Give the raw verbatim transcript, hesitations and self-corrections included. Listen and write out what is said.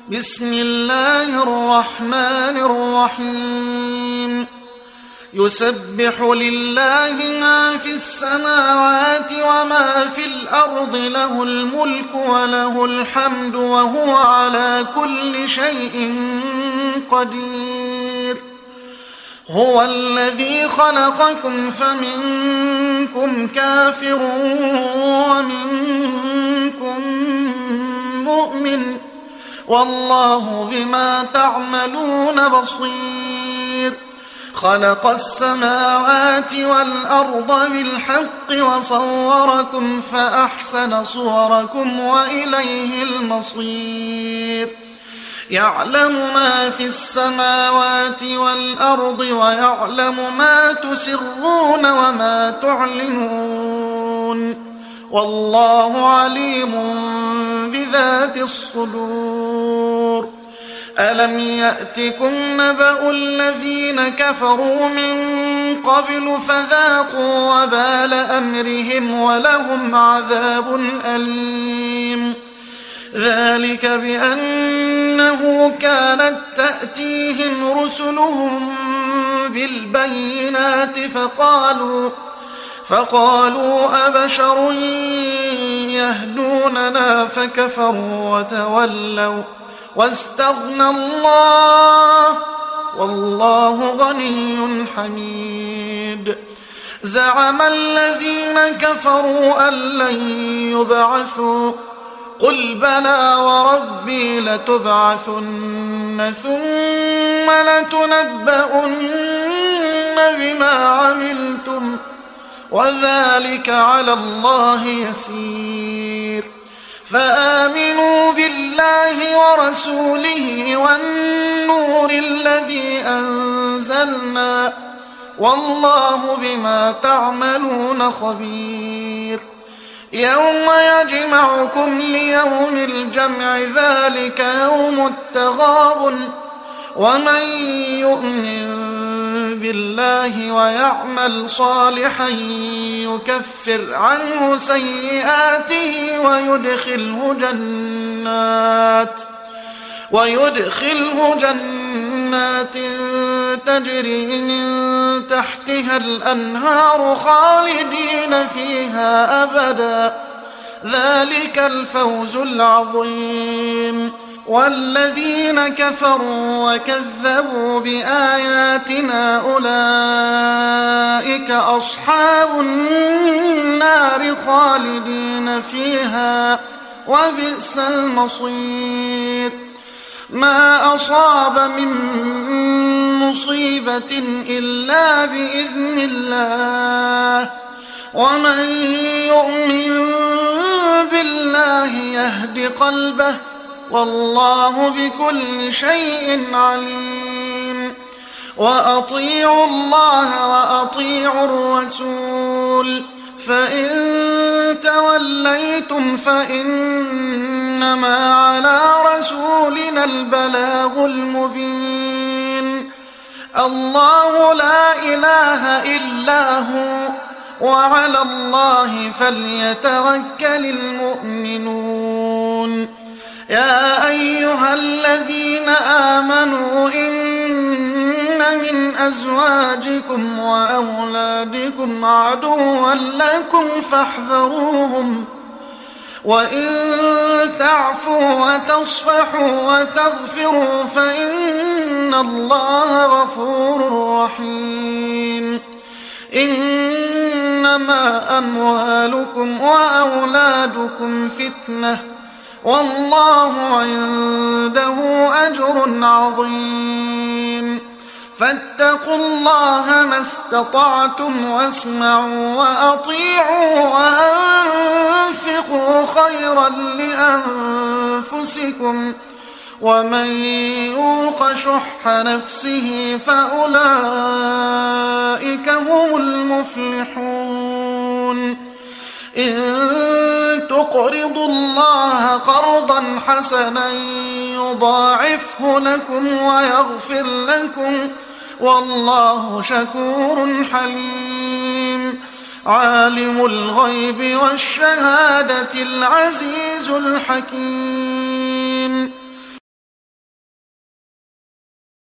بسم الله الرحمن الرحيم يسبح لله ما في السماوات وما في الأرض له الملك وله الحمد وهو على كل شيء قدير هو الذي خلقكم فمنكم كافر ومنكم مؤمن والله بما تعملون بصير خلق السماوات والأرض بالحق وصوركم فأحسن صوركم وإليه المصير يعلم ما في السماوات والأرض ويعلم ما تسرون وما تعلنون والله عليم بذات الصدور ألم يأتكم نبأ الذين كفروا من قبل فذاقوا وبال أمرهم ولهم عذاب أليم ذلك بأنه كانت تأتيهم رسلهم بالبينات فقالوا فقالوا أبشر يهدوننا فكفروا وتولوا واستغنى الله والله غني حميد زعم الذين كفروا أن لن يبعثوا قل بلى وربي لتبعثن ثم لتنبؤن بما عملتم وذلك على الله يسير فآمنوا بالله ورسوله والنور الذي أنزلنا والله بما تعملون خبير يوم يجمعكم ليوم الجمع ذلك يوم التغابن ومن يؤمن بالله ويعمل صالحا يكفر عنه سيئاته ويدخله جنات ويدخله جنات تجري من تحتها الأنهار خالدين فيها أبدا ذلك الفوز العظيم والذين كفروا وكذبوا بآياتنا أولئك أصحاب النار خالدين فيها وبئس المصير ما أصاب من مصيبة إلا بإذن الله ومن يؤمن بالله يهد قلبه والله بكل شيء عليم وأطيعوا الله وأطيعوا الرسول فإن توليتم فإنما على رسولنا البلاغ المبين الله لا إله إلا هو وعلى الله فليتوكل المؤمنون يا أيها الذين آمنوا إن من أزواجكم وأولادكم عدوا لكم فاحذروهم وإن تعفوا وتصفحوا وتغفروا فإن الله غفور رحيم إنما أموالكم وأولادكم فتنة والله عنده أجر عظيم فاتقوا الله ما استطعتم واسمعوا وأطيعوا وأنفقوا خيرا لأنفسكم ومن يوق شح نفسه فأولئك هم المفلحون إن تقرضوا الله قرضا حسنا يضاعفه لكم ويغفر لكم والله شكور حليم عالم الغيب والشهادة العزيز الحكيم